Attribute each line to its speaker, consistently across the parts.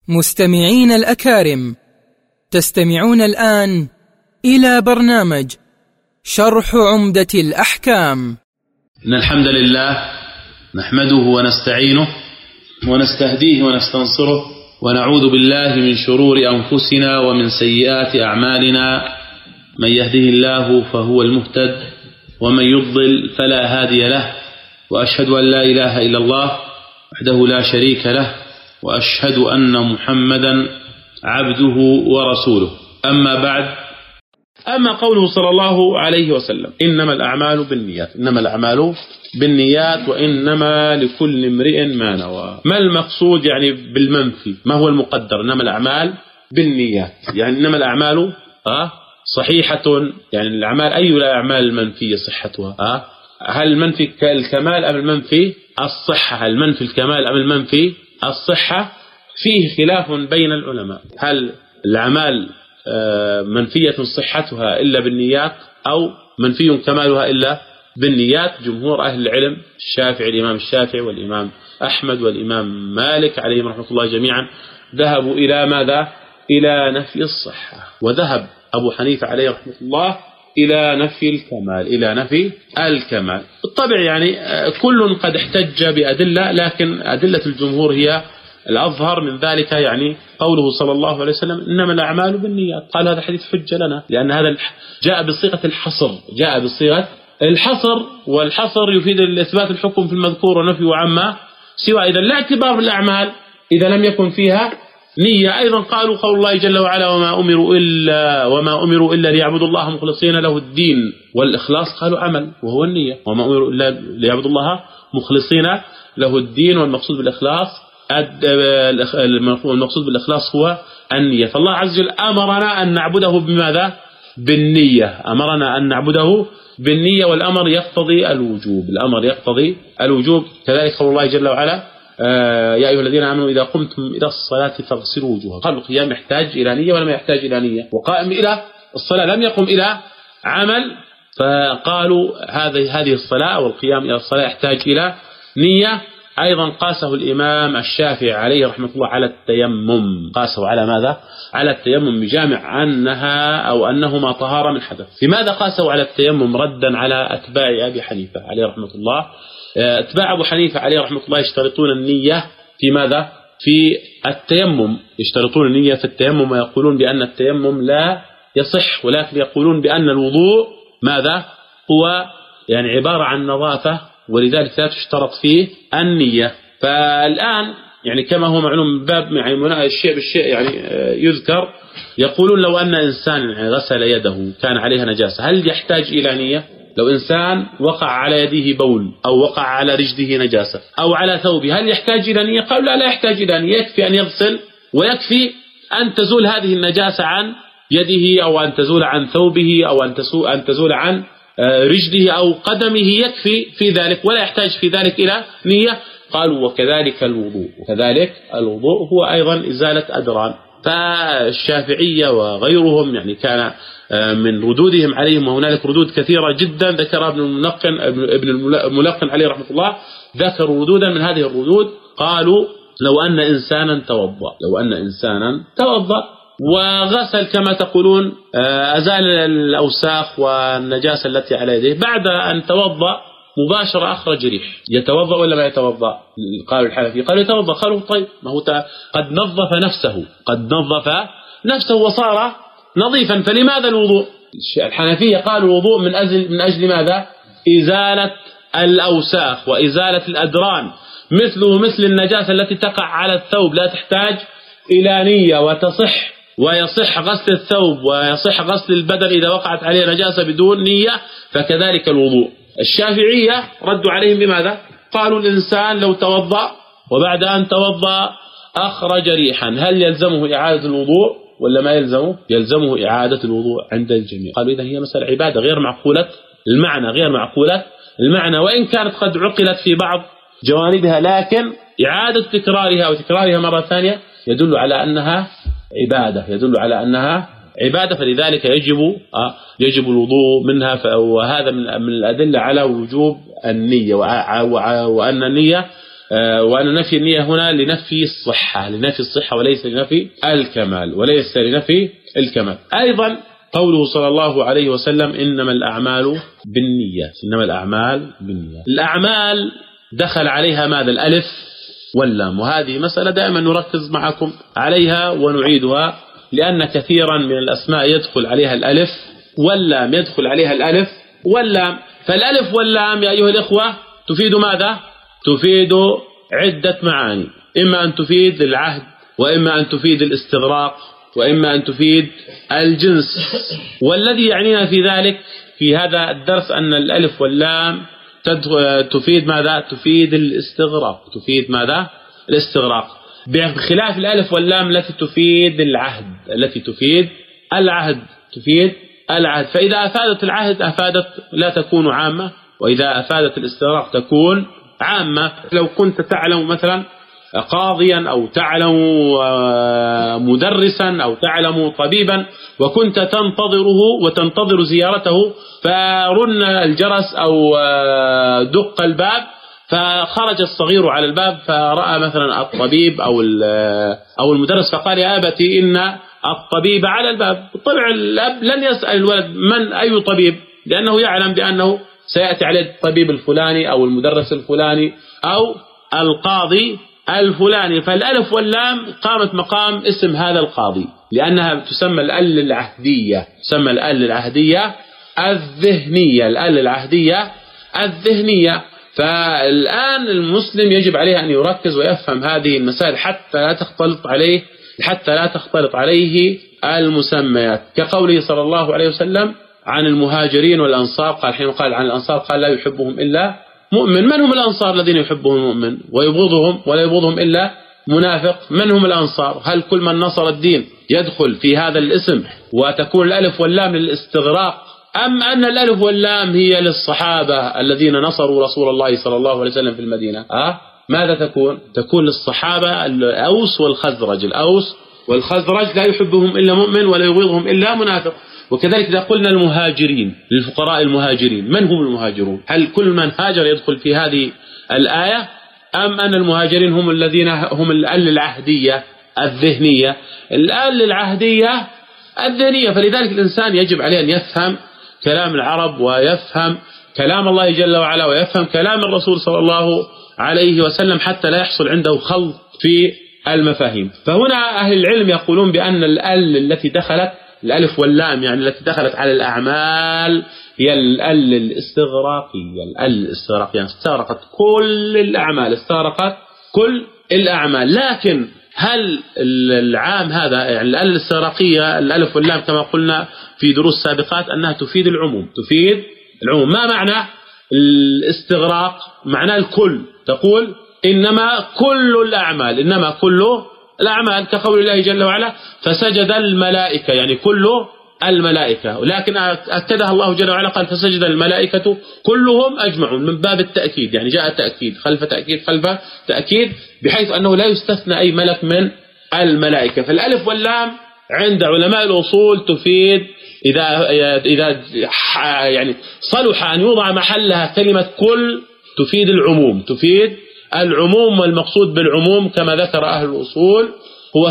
Speaker 1: مستمعين الأكارم، تستمعون الآن إلى برنامج شرح عمدة الأحكام.
Speaker 2: إن الحمد لله نحمده ونستعينه ونستهديه ونستنصره ونعوذ بالله من شرور أنفسنا ومن سيئات أعمالنا. من يهده الله فهو المهتد ومن يضلل فلا هادي له، وأشهد أن لا إله إلا الله وحده لا شريك له، وأشهد أن محمدا عبده ورسوله. أما بعد، أما قوله صلى الله عليه وسلم إنما الأعمال بالنيات، إنما الأعمال بالنيات وإنما لكل امرئ ما نوى. ما المقصود يعني بالمنفي؟ ما هو المقدر؟ إنما الأعمال بالنيات، يعني إنما الأعمال صحيحة، يعني الأعمال أي الأعمال المنفية صحتها؟ هل المنفي الكمال أم المنفي الصحة؟ هل المنفي الكمال أم المنفي الصحة؟ فيه خلاف بين العلماء، هل الأعمال منفية صحتها إلا بالنيات أو منفي كمالها إلا بالنيات؟ جمهور أهل العلم الشافعي، الإمام الشافعي والإمام أحمد والإمام مالك عليهم رحمة الله جميعا ذهبوا إلى ماذا؟ إلى نفي الصحة. وذهب أبو حنيفة عليه رحمة الله إلى نفي الكمال، إلى نفي الكمال. بالطبع يعني كل قد احتج بأدلة، لكن أدلة الجمهور هي الأظهر من ذلك. يعني قوله صلى الله عليه وسلم إنما الأعمال بالنيات، قال هذا حديث حجة لنا، لأن هذا جاء بصيغة الحصر، جاء بصيغة الحصر، والحصر يفيد الإثبات الحكم في المذكور ونفي عما سوى. إذا لا اعتبار بالأعمال إذا لم يكن فيها نية. أيضا قالوا قول الله جل وعلا وما أمروا إلا ليعبدوا الله مخلصين له الدين والإخلاص، قالوا عمل وهو النية، وما أمروا إلا ليعبدوا الله مخلصين له الدين، والمقصود بالإخلاص المقصود بالإخلاص هو النية. فالله عز وجل أمرنا أن نعبده بماذا؟ بالنية، أمرنا أن نعبده بالنية، والأمر يقتضي الوجوب، الأمر يقتضي الوجوب. كذلك قول الله جل وعلا يا أيها الذين آمنوا إذا قمتم إلى الصلاة فاغسلوا وجوهكم. قال القيام يحتاج إلى نية ولا ما يحتاج إلى نية؟ وقائم إلى الصلاة لم يقم إلى عمل، فقالوا هذه الصلاة والقيام إلى الصلاة يحتاج إلى نية. أيضا قاسه الإمام الشافعي عليه رحمة الله على التيمم، قاسه على ماذا؟ على التيمم بجامع أنهما طهارة من حدث. لماذا قاسه على التيمم؟ ردا على أتباع أبي حنيفة عليه رحمة الله. أتباع أبو حنيفة عليه رحمة الله يشترطون النية في ماذا؟ في التيمم، يشترطون النية في التيمم، ويقولون بأن التيمم لا يصح، ولكن يقولون بأن الوضوء ماذا؟ هو يعني عبارة عن نظافة، ولذلك لا تشترط فيه النية. فالآن يعني كما هو معلوم من باب يعني الشيء بالشيء يعني يذكر، يقولون لو أن إنسان يعني غسل يده كان عليها نجاسة، هل يحتاج إلى نية؟ لو إنسان وقع على يده بول أو وقع على رجله نجاسة أو على ثوبه، هل يحتاج إلى نية؟ قالوا لا يحتاج إلى نية، يكفي أن يغسل ويكفي أن تزول هذه النجاسة عن يده أو أن تزول عن ثوبه أو أن تزول عن رجله أو قدمه، يكفي في ذلك ولا يحتاج في ذلك إلى نية. قالوا وكذلك الوضوء، وكذلك الوضوء هو أيضا إزالة أدران. فالشافعية وغيرهم يعني كان من ردودهم عليهم، وهنالك ردود كثيرة جدا ذكرها ابن الملقن عليه رحمة الله، ذكروا ردودا من هذه الردود. قالوا لو أن إنسانا توضأ وغسل كما تقولون، أزال الأوساخ والنجاسة التي على يديه، بعد أن توضأ مباشرة أخرج ريح، يتوضأ ولا ما يتوضأ؟ قالوا الحنفي قالوا يتوضأ. قالوا طيب ما هو قد نظف نفسه وصار نظيفا، فلماذا الوضوء؟ الحنفية قالوا الوضوء من أجل ماذا؟ إزالة الأوساخ وإزالة الأدران، مثل النجاسة التي تقع على الثوب لا تحتاج إلى نية، ويصح غسل الثوب ويصح غسل البدن إذا وقعت عليه نجاسة بدون نية، فكذلك الوضوء. الشافعية ردوا عليهم بماذا؟ قالوا الإنسان لو توضأ وبعد أن توضأ أخرج ريحا، هل يلزمه إعادة الوضوء ولا ما يلزمه؟ يلزمه إعادة الوضوء عند الجميع. قالوا إذا هي مسألة عبادة غير معقولة المعنى، وإن كانت قد عقلت في بعض جوانبها، لكن إعادة تكرارها مرة ثانية يدل على أنها عبادة، فلذلك يجب الوضوء منها. وهذا من الأدلة على وجوب النية، وأن النية وأن نفي النية هنا لنفي الصحة وليس لنفي الكمال. أيضا قوله صلى الله عليه وسلم إنما الأعمال بالنيات. الأعمال دخل عليها ماذا؟ الألف واللام، وهذه مسألة دائما نركز معكم عليها ونعيدها، لأن كثيرا من الأسماء يدخل عليها الألف واللام. فالألف واللام يا أيها الإخوة تفيد ماذا؟ تفيد عدة معاني، إما أن تفيد العهد، وإما أن تفيد الاستغراق، وإما أن تفيد الجنس. والذي يعنينا في ذلك في هذا الدرس أن الألف واللام تفيد ماذا؟ تفيد الاستغراق. بخلاف الألف واللام التي تفيد العهد. فإذا أفادت العهد لا تكون عامة، وإذا أفادت الاستغراق تكون عامة. لو كنت تعلم مثلا قاضيا أو تعلم مدرسا أو تعلم طبيبا وكنت تنتظر زيارته، فرن الجرس أو دق الباب، فخرج الصغير على الباب فرأى مثلا الطبيب أو المدرس، فقال يا أبتي إن الطبيب على الباب. بالطبع الأب لن يسأل الولد من أي طبيب، لأنه يعلم بأنه سيأتي عليه الطبيب الفلاني أو المدرس الفلاني أو القاضي الفلاني. فالألف واللام قامت مقام اسم هذا القاضي، لأنها تسمى الأل العهدية الذهنية. فالآن المسلم يجب عليه أن يركز ويفهم هذه المسائل حتى لا تختلط عليه المسميات، كقوله صلى الله عليه وسلم عن المهاجرين والأنصار، قال عن الأنصار قال لا يحبهم إلا مؤمن. من هم الأنصار الذين يحبهم المؤمن ويبغضهم ولا يبغضهم إلا منافق؟ من هم الأنصار؟ هل كل من نصر الدين يدخل في هذا الاسم وتكون الألف واللام للاستغراق، أم أن الألف واللام هي للصحابة الذين نصروا رسول الله صلى الله عليه وسلم في المدينة؟ ماذا تكون للصحابة الأوس والخزرج لا يحبهم إلا مؤمن ولا يبغضهم إلا منافق. وكذلك إذا قلنا المهاجرين للفقراء المهاجرين، من هم المهاجرون؟ هل كل من هاجر يدخل في هذه الآية، أم أن المهاجرين هم الذين هم الأل العهدية الذهنية؟ الأل العهدية الذهنية. فلذلك الإنسان يجب عليه أن يفهم كلام العرب ويفهم كلام الله جل وعلا ويفهم كلام الرسول صلى الله عليه وسلم حتى لا يحصل عنده خلط في المفاهيم. فهنا أهل العلم يقولون بأن الأل التي دخلت الألف واللام يعني التي دخلت على الأعمال هي الأل الاستغراقية. يعني استغرقت كل الأعمال. لكن هل العام هذا يعني الأل الاستغراقية الألف واللام كما قلنا في دروس سابقات أنها تفيد العموم. ما معنى الاستغراق؟ معنى الكل. تقول إنما كل الأعمال كقول الله جل وعلا فسجد الملائكة، يعني كل الملائكة. ولكن أكدها الله جل وعلا قال فسجد الملائكة كلهم أجمعون من باب التأكيد، يعني جاء تأكيد خلف تأكيد بحيث أنه لا يستثنى أي ملك من الملائكة. فالألف واللام عند علماء الأصول تفيد إذا يعني صلح أن يوضع محلها كلمة كل تفيد العموم. والمقصود بالعموم كما ذكر أهل الأصول هو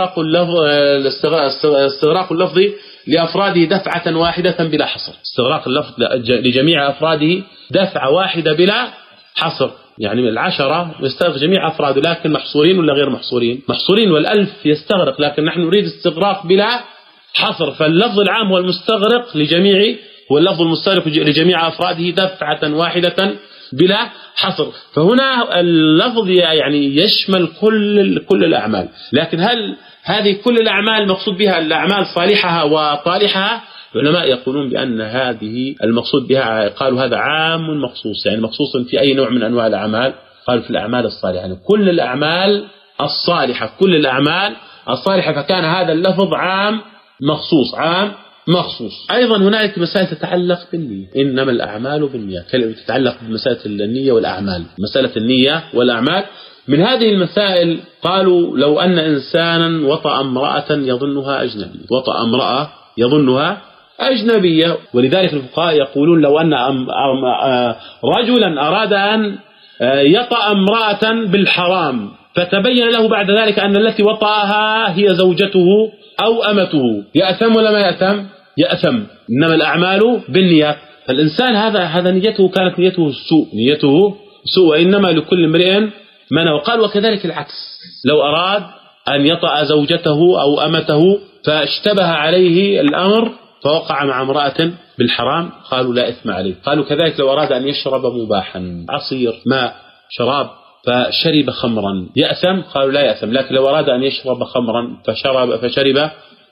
Speaker 2: استغراق اللفظ لأفراده دفعة واحدة بلا حصر. استغراق اللفظ لجميع أفراده دفعة واحدة بلا حصر، يعني 10 يستغرق جميع أفراده، لكن محصورين ولا غير محصورين والألف يستغرق، لكن نحن نريد استغراق بلا حصر. فاللفظ العام هو المستغرق واللفظ المستغرق لجميع أفراده دفعة واحدة بلا حصر. فهنا اللفظ يعني يشمل كل الأعمال. لكن هل هذه كل الأعمال مقصود بها الأعمال صالحها وطالحها؟ العلماء يقولون بأن هذه المقصود بها قالوا هذا عام مخصوص، يعني مخصوص في أي نوع من أنواع الأعمال؟ قالوا في الأعمال الصالحة، يعني كل الأعمال الصالحة، فكان هذا اللفظ عام مخصوص. أيضا هناك مسائل تتعلق بالنية، إنما الأعمال بالنية، كلمة تتعلق بمسألة النية والأعمال، مسألة النية والأعمال. من هذه المسائل قالوا لو أن إنسانا وطأ امرأة يظنها أجنبية، ولذلك الفقهاء يقولون لو أن رجلا أراد أن يطأ امرأة بالحرام فتبين له بعد ذلك أن التي وطأها هي زوجته أو أمته، يأثم ولا ما يأثم؟ يأثم. إنما الأعمال بالنيات. فالإنسان هذا نيته كانت نيته سوء، وإنما لكل امرئ ما نوى. وقال وكذلك العكس، لو أراد أن يطأ زوجته أو أمته فاشتبه عليه الأمر فوقع مع امرأة بالحرام، قالوا لا إثم عليه. قالوا كذلك لو أراد أن يشرب مباحا، عصير، ماء، شراب، فشرب خمرا، يأثم؟ قالوا لا يأثم. لكن لو أراد أن يشرب خمرا فشرب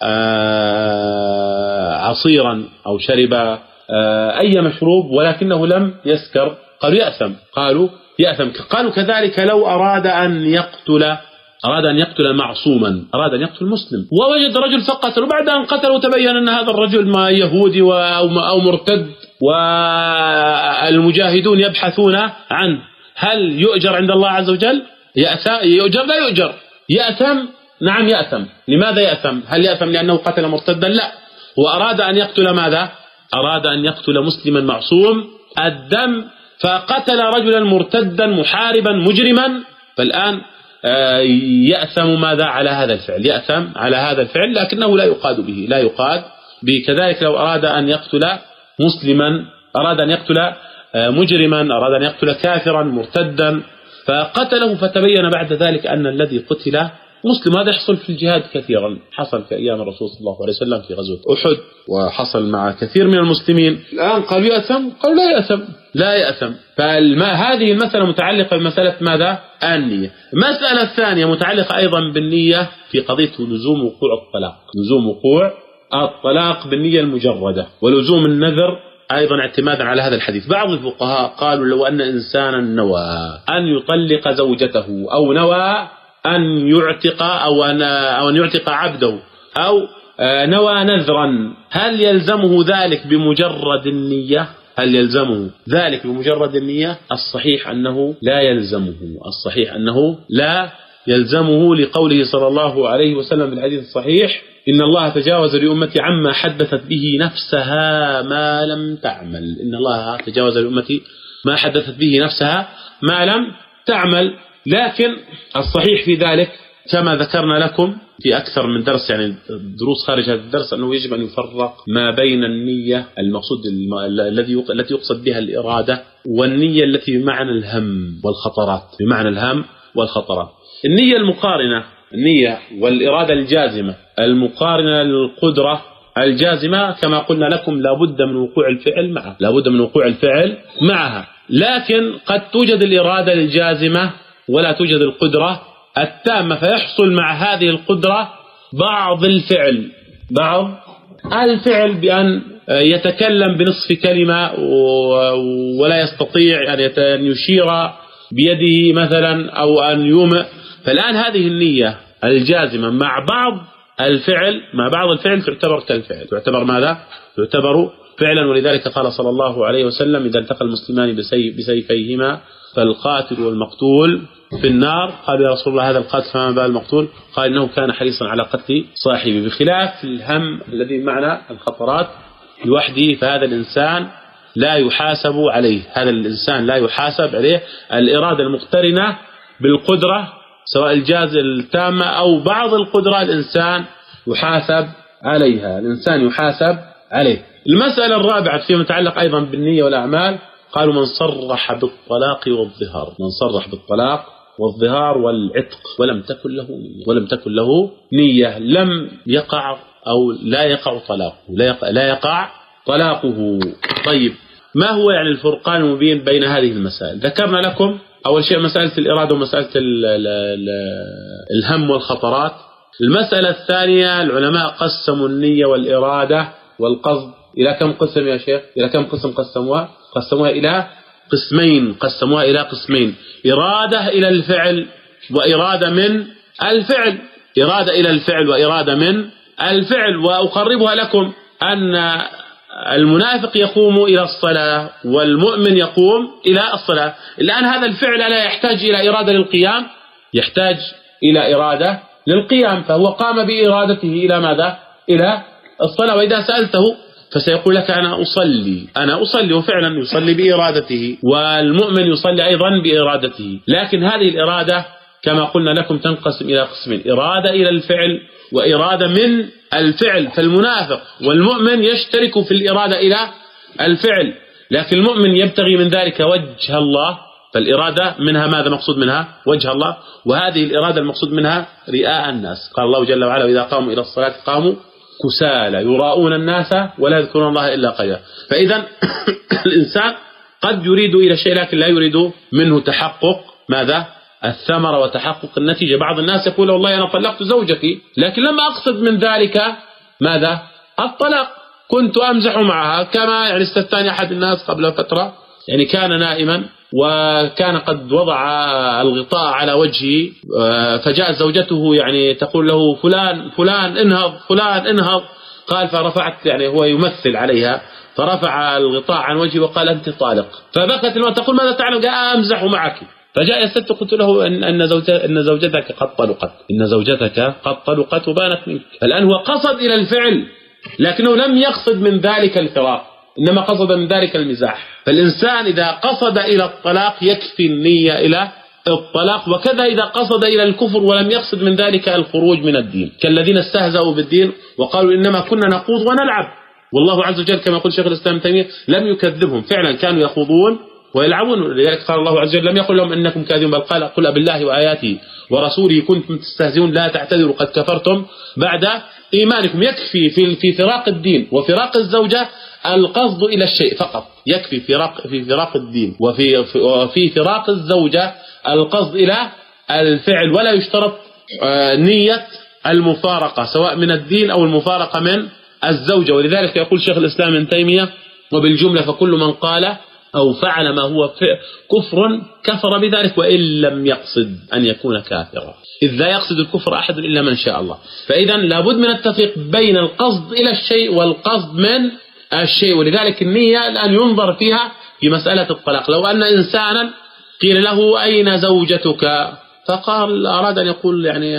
Speaker 2: عصيرا أو شرب أي مشروب ولكنه لم يسكر، قالوا يأثم. قالوا كذلك لو أراد أن يقتل معصوما، أراد أن يقتل مسلم ووجد رجل فقتله، بعد أن قتله تبين أن هذا الرجل ما يهودي أو مرتد والمجاهدون يبحثون عنه، هل يؤجر عند الله عز وجل؟ يؤجر؟ لا يؤجر. يأثم؟ نعم يأثم. لماذا يأثم؟ هل يأثم لأنه قتل مرتدا؟ لا، وأراد أن يقتل ماذا؟ أراد أن يقتل مسلما معصوم الدم فقتل رجلا مرتدا محاربا مجرما، فالآن يأثم ماذا؟ على هذا الفعل، يأثم على هذا الفعل، لكنه لا يقاد به. كذلك لو أراد أن يقتل مسلما، أراد أن يقتل مجرما، أراد أن يقتل كافرا مرتدا فقتله فتبين بعد ذلك أن الذي قتل مسلم. هذا يحصل في الجهاد كثيرا، حصل في أيام الرسول صلى الله عليه وسلم في غزوة أحد، وحصل مع كثير من المسلمين. الآن قالوا يأثم؟ قالوا لا يأثم. هذه المسألة متعلقة بمسألة ماذا؟ النية. المسألة الثانية متعلقة أيضا بالنية في قضية لزوم وقوع الطلاق بالنية المجردة، ولزوم النذر أيضا اعتمادا على هذا الحديث. بعض الفقهاء قالوا لو أن إنسانا نوى أن يطلق زوجته أو نوى أن يعتق أو أن يعتق عبده أو نوى نذرا، هل يلزمه ذلك بمجرد النية؟ الصحيح أنه لا يلزمه، لقوله صلى الله عليه وسلم في الحديث الصحيح: إن الله تجاوز لأمتي عما حدثت به نفسها ما لم تعمل. إن الله تجاوز لأمتي ما حدثت به نفسها ما لم تعمل. لكن الصحيح في ذلك كما ذكرنا لكم في أكثر من درس، يعني دروس خارج هذا الدرس، أنه يجب أن يفرق ما بين النية المقصود التي يقصد بها الإرادة، والنية التي بمعنى الهم والخطرات. النية المقارنة، النية والإرادة الجازمة المقارنة للقدرة الجازمة، كما قلنا لكم لابد من وقوع الفعل معها. لكن قد توجد الإرادة الجازمة ولا توجد القدرة التامة، فيحصل مع هذه القدرة بعض الفعل بأن يتكلم بنصف كلمة ولا يستطيع أن يشير بيده مثلا أو أن يومئ. فالآن هذه النية الجازمة مع بعض الفعل تعتبر كالفعل، تعتبر فعلا. ولذلك قال صلى الله عليه وسلم: إذا التقى المسلمان بسيفيهما فالقاتل والمقتول في النار. قال: يا رسول الله هذا القاتل فما بال المقتول؟ قال: إنه كان حريصا على قتل صاحبه. بخلاف الهم الذي بمعنى الخطرات لوحده، فهذا الإنسان لا يحاسب عليه. الإرادة المقترنة بالقدرة سواء الجاز التامة أو بعض القدرة الإنسان يحاسب عليه. المسألة الرابعة فيما يتعلق أيضا بالنية والأعمال، قالوا: من صرح بالطلاق والظهار والعتق ولم تكن له نية لم يقع أو لا يقع طلاقه. طيب، ما هو يعني الفرقان المبين بين هذه المسائل؟ ذكرنا لكم أول شيء مسألة الإرادة ومسألة الهم والخطرات. المسألة الثانية، العلماء قسموا النية والإرادة والقصد إلى كم قسم يا شيخ؟ قسموها إلى قسمين: إرادة إلى الفعل وإرادة من الفعل. وأقربها لكم أن المنافق يقوم إلى الصلاة والمؤمن يقوم إلى الصلاة. الآن هذا الفعل لا يحتاج إلى إرادة للقيام، يحتاج إلى إرادة للقيام، فهو قام بإرادته إلى ماذا؟ إلى الصلاة. وإذا سألته فسيقول لك أنا أصلي وفعلا يصلي بإرادته، والمؤمن يصلي أيضا بإرادته. لكن هذه الإرادة كما قلنا لكم تنقسم إلى قسمين: إرادة إلى الفعل وإرادة من الفعل. فالمنافق والمؤمن يشترك في الإرادة إلى الفعل، لكن المؤمن يبتغي من ذلك وجه الله، فالإرادة منها ماذا مقصود منها؟ وجه الله. وهذه الإرادة المقصود منها رئاء الناس. قال الله جل وعلا: وإذا قاموا إلى الصلاة قاموا كسالى يراءون الناس ولا يذكرون الله إلا قليلا. فإذا الإنسان قد يريد إلى شيء لكن لا يريد منه تحقق ماذا؟ الثمرة وتحقق النتيجة. بعض الناس يقول: والله أنا طلقت زوجتي لكن لم أقصد من ذلك ماذا؟ الطلاق، كنت أمزح معها. كما يعني استفتاني أحد الناس قبل فترة، يعني كان نائما وكان قد وضع الغطاء على وجهه، فجاء زوجته يعني تقول له: فلان انهض، فلان انهض. قال فرفعت، يعني هو يمثل عليها، فرفع الغطاء عن وجهه وقال: أنت طالق. فبكت المرأة تقول: ماذا تعمل؟ قال: أمزح معك. فجاء الست قلت له: إن زوجتك قد طلقت، إن زوجتك قد طلقت وبانت منك. الآن هو قصد إلى الفعل لكنه لم يقصد من ذلك الفراق، إنما قصد من ذلك المزاح. فالإنسان إذا قصد إلى الطلاق يكفي النية إلى الطلاق، وكذا إذا قصد إلى الكفر ولم يقصد من ذلك الخروج من الدين، كالذين استهزأوا بالدين وقالوا إنما كنا نخوض ونلعب، والله عز وجل كما يقول شيخ الإسلام ابن تيمية لم يكذبهم، فعلا كانوا يخوضون ويلعبون. لذلك قال الله عز وجل: لم يقل لهم إنكم كاذبون، بل قال: قل بالله وآياته ورسوله كنتم تستهزئون لا تعتذروا قد كفرتم بعد إيمانكم. يكفي في فراق الدين وفراق الزوجة القصد إلى الشيء فقط، يكفي في فراق الدين وفي فراق الزوجة القصد إلى الفعل، ولا يشترط نية المفارقة سواء من الدين أو المفارقة من الزوجة. ولذلك يقول شيخ الإسلام ابن تيمية: وبالجملة فكل من قال أو فعل ما هو كفر كفر بذلك وإن لم يقصد أن يكون كافرا، إذ لا يقصد الكفر أحد إلا من شاء الله. فإذا لابد من التفريق بين القصد إلى الشيء والقصد من الشيء. ولذلك النية الآن ينظر فيها في مسألة الطلاق. لو أن إنسانا قيل له: أين زوجتك؟ فقال أراد أن يقول يعني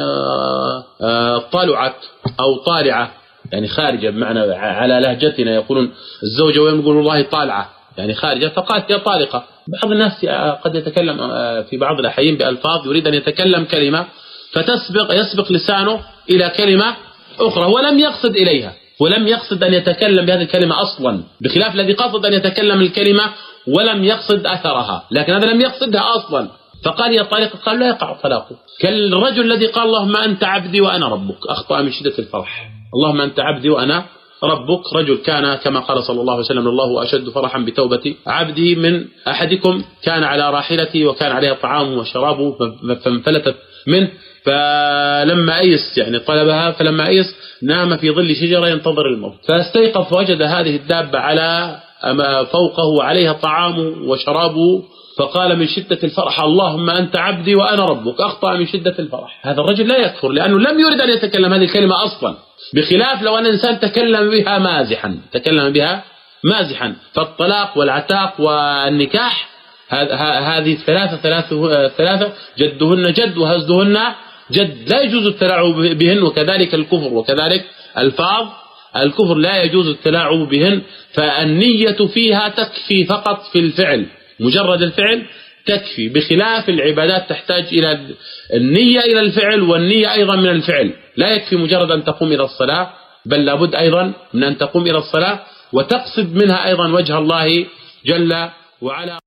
Speaker 2: طلعت أو طالعة، يعني خارجة، بمعنى على لهجتنا يقولون الزوجة ويقولون والله طالعة يعني خارجة، فقالت يا طالقة. بعض الناس قد يتكلم في بعض الأحيان بألفاظ يريد أن يتكلم كلمة يسبق لسانه إلى كلمة أخرى ولم يقصد إليها، ولم يقصد أن يتكلم بهذه الكلمة أصلا، بخلاف الذي قصد أن يتكلم الكلمة ولم يقصد أثرها، لكن هذا لم يقصدها أصلا فقال يا طالقة، قال لا يقع طلاقه. كالرجل الذي قال اللهم أنت عبدي وأنا ربك، أخطأ من شدة الفرح. اللهم أنت عبدي وأنا ربك. رجل كان كما قال صلى الله عليه وسلم: الله أشد فرحا بتوبة عبده من أحدكم كان على راحلته وكان عليها طعامه وشرابه فانفلتت منه، فلما أيس يعني طلبها، فلما أيس نام في ظل شجرة ينتظر الموت، فاستيقظ وجد هذه الدابة على فوقه وعليها طعامه وشرابه، فقال من شدة الفرح: اللهم أنت عبدي وأنا ربك. أخطأ من شدة الفرح. هذا الرجل لا يكفر لأنه لم يرد أن يتكلم هذه الكلمة أصلا، بخلاف لو أن إنسان تكلم بها مازحا. فالطلاق والعتاق والنكاح هذه ثلاثة جدهن جد وهزدهن جد، لا يجوز التلاعب بهن، وكذلك الكفر وكذلك الفاظ الكفر لا يجوز التلاعب بهن. فالنية فيها تكفي فقط في الفعل، مجرد الفعل تكفي، بخلاف العبادات تحتاج إلى النية إلى الفعل، والنية أيضا من الفعل. لا يكفي مجرد أن تقوم إلى الصلاة، بل لابد أيضا من أن تقوم إلى الصلاة وتقصد منها أيضا وجه الله جل وعلا.